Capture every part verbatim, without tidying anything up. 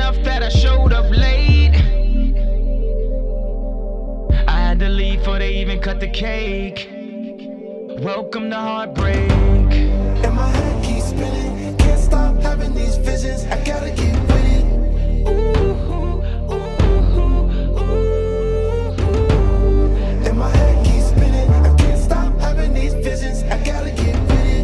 enough that I showed up late. I had to leave before they even cut the cake. Welcome to heartbreak. And my head keeps spinning, can't stop having these visions. I gotta get with it. And my head keeps spinning, I can't stop having these visions. I gotta get with it.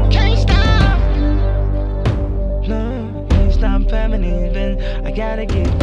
I gotta get